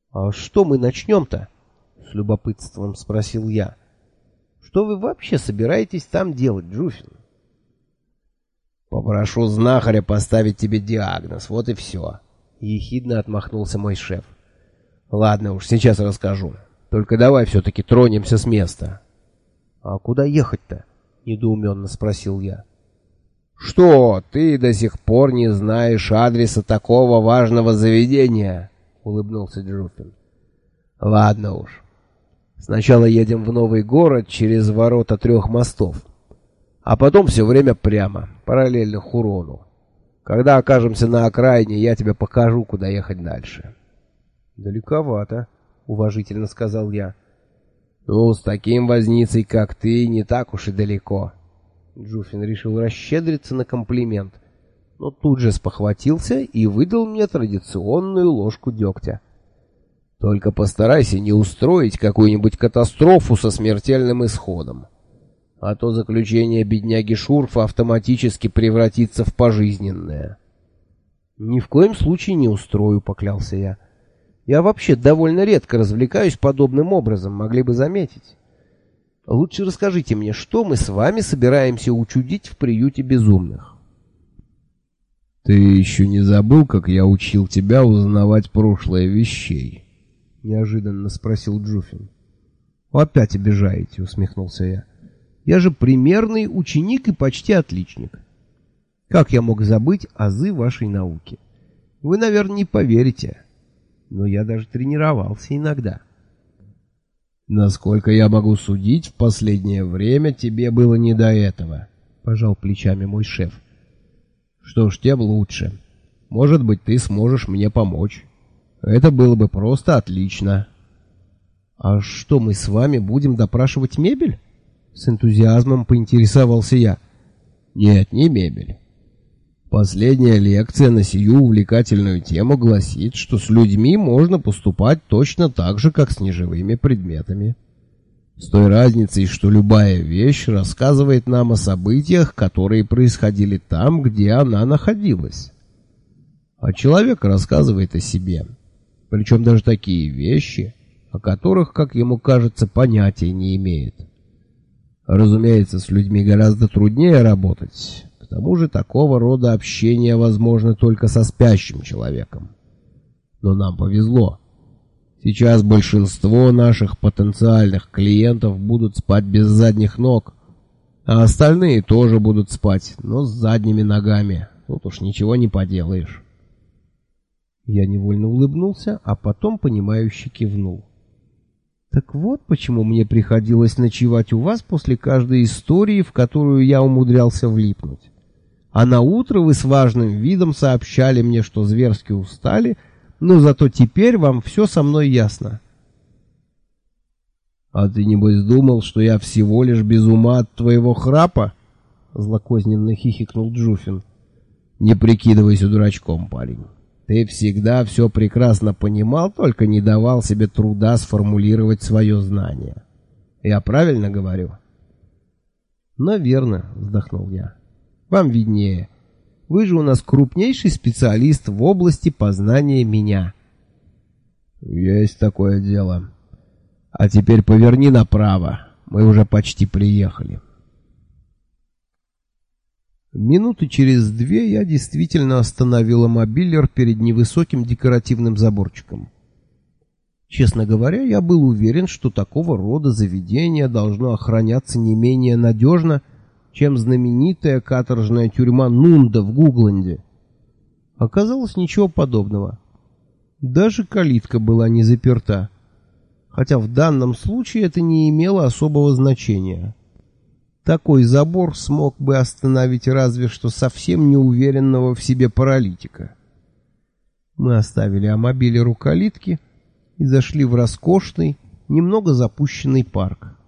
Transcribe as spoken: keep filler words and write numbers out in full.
«А что мы начнем-то?» — с любопытством спросил я. «Что вы вообще собираетесь там делать, Джуфин?» «Попрошу знахаря поставить тебе диагноз, вот и все», — ехидно отмахнулся мой шеф. «Ладно уж, сейчас расскажу. Только давай все-таки тронемся с места». «А куда ехать-то?» — недоуменно спросил я. «Что, ты до сих пор не знаешь адреса такого важного заведения?» — улыбнулся Джуфин. «Ладно уж. Сначала едем в новый город через ворота трех мостов, а потом все время прямо, параллельно Хурону. Когда окажемся на окраине, я тебе покажу, куда ехать дальше». «Далековато», — уважительно сказал я. «Ну, с таким возницей, как ты, не так уж и далеко». Джуфин решил расщедриться на комплимент, но тут же спохватился и выдал мне традиционную ложку дегтя. «Только постарайся не устроить какую-нибудь катастрофу со смертельным исходом, а то заключение бедняги Шурфа автоматически превратится в пожизненное». «Ни в коем случае не устрою», — поклялся я. «Я вообще довольно редко развлекаюсь подобным образом, могли бы заметить. Лучше расскажите мне, что мы с вами собираемся учудить в приюте безумных?» «Ты еще не забыл, как я учил тебя узнавать прошлое вещей?» — неожиданно спросил Джуфин. «Опять обижаете», — усмехнулся я. «Я же примерный ученик и почти отличник. Как я мог забыть азы вашей науки? Вы, наверное, не поверите, но я даже тренировался иногда». «Насколько я могу судить, в последнее время тебе было не до этого», — пожал плечами мой шеф. «Что ж, тем лучше. Может быть, ты сможешь мне помочь. Это было бы просто отлично». «А что, мы с вами будем допрашивать мебель?» — с энтузиазмом поинтересовался я. «Нет, не мебель. Последняя лекция на сию увлекательную тему гласит, что с людьми можно поступать точно так же, как с неживыми предметами. С той разницей, что любая вещь рассказывает нам о событиях, которые происходили там, где она находилась. А человек рассказывает о себе. Причем даже такие вещи, о которых, как ему кажется, понятия не имеет. Разумеется, с людьми гораздо труднее работать. К тому же такого рода общение возможно только со спящим человеком. Но нам повезло. Сейчас большинство наших потенциальных клиентов будут спать без задних ног, а остальные тоже будут спать, но с задними ногами. Тут уж ничего не поделаешь». Я невольно улыбнулся, а потом понимающе кивнул. «Так вот почему мне приходилось ночевать у вас после каждой истории, в которую я умудрялся влипнуть. А на утро вы с важным видом сообщали мне, что зверски устали, но зато теперь вам все со мной ясно». «А ты, небось, думал, что я всего лишь без ума от твоего храпа?» — злокозненно хихикнул Джуфин. «Не прикидывайся дурачком, парень. Ты всегда все прекрасно понимал, только не давал себе труда сформулировать свое знание. Я правильно говорю?» «Наверно», — вздохнул я. «Вам виднее. Вы же у нас крупнейший специалист в области познания меня». «Есть такое дело. А теперь поверни направо. Мы уже почти приехали». Минуты через две я действительно остановила мобилер перед невысоким декоративным заборчиком. Честно говоря, я был уверен, что такого рода заведение должно охраняться не менее надежно, чем знаменитая каторжная тюрьма Нунда в Гугленде. Оказалось, ничего подобного. Даже калитка была не заперта, хотя в данном случае это не имело особого значения. Такой забор смог бы остановить разве что совсем неуверенного в себе паралитика. Мы оставили амобилер у калитки и зашли в роскошный, немного запущенный парк.